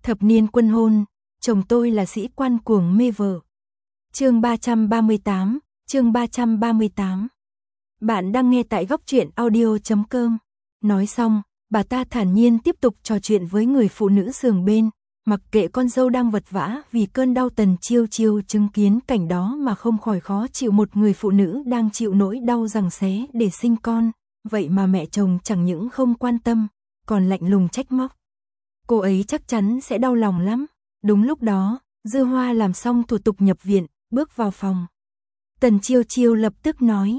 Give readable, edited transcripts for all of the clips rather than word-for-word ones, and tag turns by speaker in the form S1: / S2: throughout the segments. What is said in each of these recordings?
S1: Thập niên quân hôn, chồng tôi là sĩ quan cuồng mê vợ. Chương 338, chương 338. Bạn đang nghe tại góc truyện audio.com. Nói xong, bà ta thản nhiên tiếp tục trò chuyện với người phụ nữ giường bên, mặc kệ con dâu đang vật vã vì cơn đau. Tần Chiêu Chiêu chứng kiến cảnh đó mà không khỏi khó chịu. Một người phụ nữ đang chịu nỗi đau giằng xé để sinh con, vậy mà mẹ chồng chẳng những không quan tâm, còn lạnh lùng trách móc. Cô ấy chắc chắn sẽ đau lòng lắm. Đúng lúc đó, Dư Hoa làm xong thủ tục nhập viện, bước vào phòng. Tần Chiêu Chiêu lập tức nói,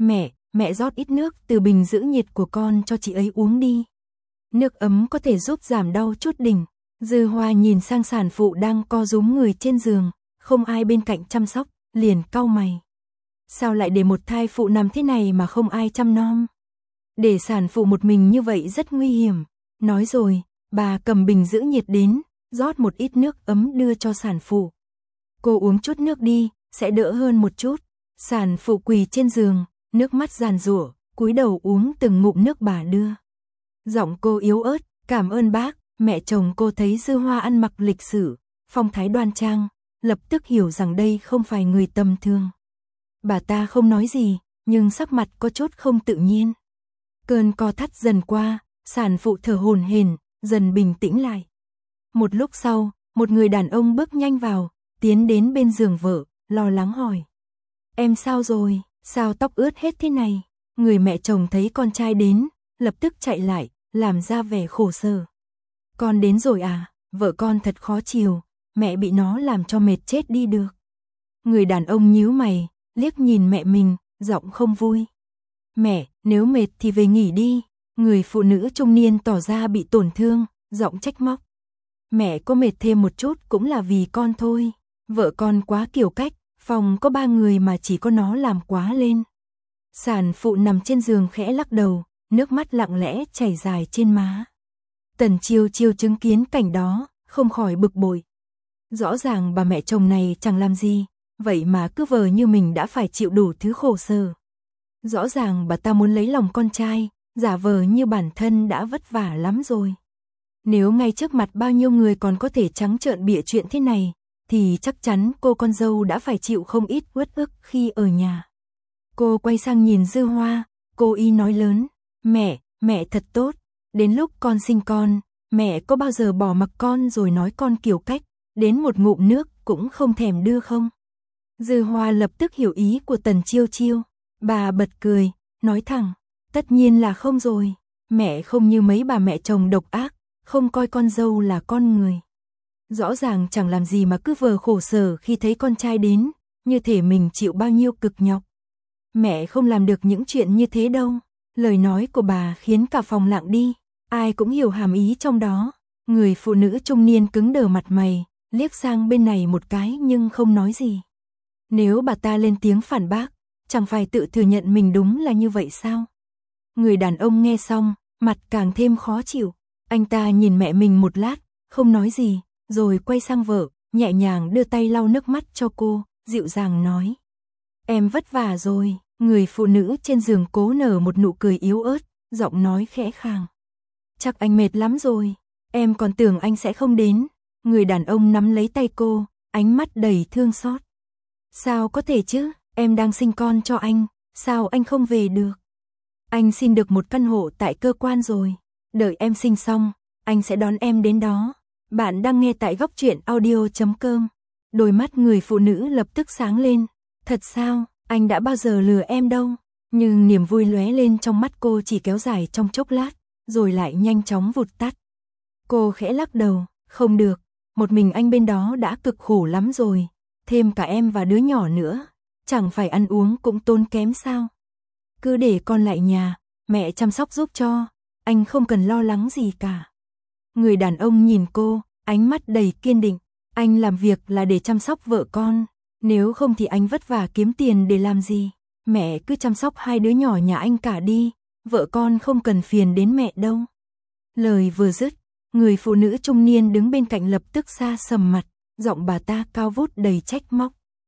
S1: mẹ rót ít nước từ bình giữ nhiệt của con cho chị ấy uống đi. Nước ấm có thể giúp giảm đau chút đỉnh. Dư Hoa nhìn sang sản phụ đang co rúm người trên giường, không ai bên cạnh chăm sóc, liền cau mày. Sao lại để một thai phụ nằm thế này mà không ai chăm nom? Để sản phụ một mình như vậy rất nguy hiểm. Nói rồi, bà cầm bình giữ nhiệt đến, rót một ít nước ấm đưa cho sản phụ. Cô uống chút nước đi, sẽ đỡ hơn một chút. Sản phụ quỳ trên giường, nước mắt giàn giụa, cúi đầu uống từng ngụm nước bà đưa. Giọng cô yếu ớt, cảm ơn bác. Mẹ chồng cô thấy Dư Hoa ăn mặc lịch sự, phong thái đoan trang, lập tức hiểu rằng đây không phải người tầm thường. Bà ta không nói gì, nhưng sắc mặt có chút không tự nhiên. Cơn co thắt dần qua, sản phụ thở hổn hển, dần bình tĩnh lại. Một lúc sau, một người đàn ông bước nhanh vào, tiến đến bên giường vợ, lo lắng hỏi. Em sao rồi, sao tóc ướt hết thế này? Người mẹ chồng thấy con trai đến, lập tức chạy lại, làm ra vẻ khổ sở. Con đến rồi à, vợ con thật khó chiều, mẹ bị nó làm cho mệt chết đi được. Người đàn ông nhíu mày, liếc nhìn mẹ mình, giọng không vui. Mẹ, nếu mệt thì về nghỉ đi. Người phụ nữ trung niên tỏ ra bị tổn thương, giọng trách móc. Mẹ có mệt thêm một chút cũng là vì con thôi. Vợ con quá kiểu cách, phòng có 3 người mà chỉ có nó làm quá lên. Sản phụ nằm trên giường khẽ lắc đầu, nước mắt lặng lẽ chảy dài trên má. Tần Chiêu Chiêu chứng kiến cảnh đó, không khỏi bực bội. Rõ ràng bà mẹ chồng này chẳng làm gì, vậy mà cứ vờ như mình đã phải chịu đủ thứ khổ sở. Rõ ràng bà ta muốn lấy lòng con trai, giả vờ như bản thân đã vất vả lắm rồi. Nếu ngay trước mặt bao nhiêu người còn có thể trắng trợn bịa chuyện thế này, thì chắc chắn cô con dâu đã phải chịu không ít uất ức khi ở nhà. Cô quay sang nhìn Dư Hoa, cô y nói lớn, mẹ thật tốt. Đến lúc con sinh con, mẹ có bao giờ bỏ mặc con rồi nói con kiểu cách, đến một ngụm nước cũng không thèm đưa không? Dư Hoa lập tức hiểu ý của Tần Chiêu Chiêu, bà bật cười, nói thẳng, tất nhiên là không rồi, mẹ không như mấy bà mẹ chồng độc ác, không coi con dâu là con người. Rõ ràng chẳng làm gì mà cứ vờ khổ sở khi thấy con trai đến, như thể mình chịu bao nhiêu cực nhọc. Mẹ không làm được những chuyện như thế đâu. Lời nói của bà khiến cả phòng lặng đi. Ai cũng hiểu hàm ý trong đó. Người phụ nữ trung niên cứng đờ mặt mày, liếc sang bên này một cái nhưng không nói gì. Nếu bà ta lên tiếng phản bác, chẳng phải tự thừa nhận mình đúng là như vậy sao? Người đàn ông nghe xong, mặt càng thêm khó chịu. Anh ta nhìn mẹ mình một lát, không nói gì, rồi quay sang vợ, nhẹ nhàng đưa tay lau nước mắt cho cô, dịu dàng nói. Em vất vả rồi. Người phụ nữ trên giường cố nở một nụ cười yếu ớt, giọng nói khẽ khàng. Chắc anh mệt lắm rồi, em còn tưởng anh sẽ không đến. Người đàn ông nắm lấy tay cô, ánh mắt đầy thương xót. Sao có thể chứ, em đang sinh con cho anh, sao anh không về được? Anh xin được một căn hộ tại cơ quan rồi, đợi em sinh xong, anh sẽ đón em đến đó. Bạn đang nghe tại góc truyện audio.com. Đôi mắt người phụ nữ lập tức sáng lên. Thật sao? Anh đã bao giờ lừa em đâu. Nhưng niềm vui lóe lên trong mắt cô chỉ kéo dài trong chốc lát, rồi lại nhanh chóng vụt tắt. Cô khẽ lắc đầu, không được, một mình anh bên đó đã cực khổ lắm rồi, thêm cả em và đứa nhỏ nữa, chẳng phải ăn uống cũng tốn kém sao? Cứ để con lại nhà, mẹ chăm sóc giúp cho, anh không cần lo lắng gì cả. Người đàn ông nhìn cô, ánh mắt đầy kiên định, anh làm việc là để chăm sóc vợ con. Nếu không thì anh vất vả kiếm tiền để làm gì? Mẹ cứ chăm sóc 2 đứa nhỏ nhà anh cả đi, vợ con không cần phiền đến mẹ đâu. Lời vừa dứt, người phụ nữ trung niên đứng bên cạnh lập tức xa sầm mặt, giọng bà ta cao vút đầy trách móc.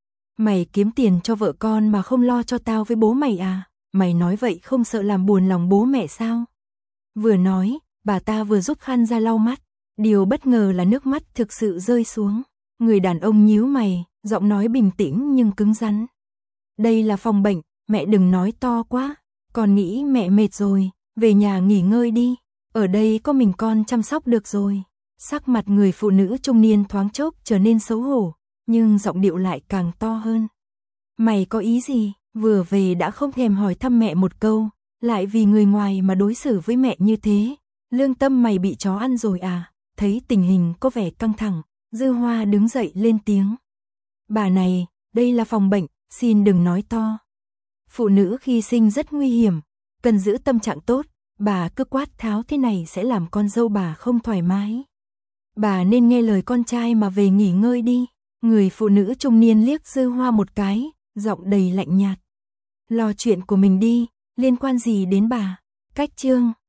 S1: Mày kiếm tiền cho vợ con mà không lo cho tao với bố mày à? Mày nói vậy không sợ làm buồn lòng bố mẹ sao? Vừa nói, bà ta vừa rút khăn ra lau mắt, Điều bất ngờ là nước mắt thực sự rơi xuống. Người đàn ông nhíu mày, giọng nói bình tĩnh nhưng cứng rắn. Đây là phòng bệnh, mẹ đừng nói to quá. Con nghĩ mẹ mệt rồi, về nhà nghỉ ngơi đi. Ở đây có mình con chăm sóc được rồi. Sắc mặt người phụ nữ trung niên thoáng chốc trở nên xấu hổ, nhưng giọng điệu lại càng to hơn. Mày có ý gì? Vừa về đã không thèm hỏi thăm mẹ một câu, lại vì người ngoài mà đối xử với mẹ như thế. Lương tâm mày bị chó ăn rồi à? Thấy tình hình có vẻ căng thẳng, Dư Hoa đứng dậy lên tiếng. Bà này, đây là phòng bệnh, xin đừng nói to. Phụ nữ khi sinh rất nguy hiểm, cần giữ tâm trạng tốt, bà cứ quát tháo thế này sẽ làm con dâu bà không thoải mái. Bà nên nghe lời con trai mà về nghỉ ngơi đi. Người phụ nữ trung niên liếc Dư Hoa một cái, giọng đầy lạnh nhạt. Lo chuyện của mình đi, liên quan gì đến bà? Cách chương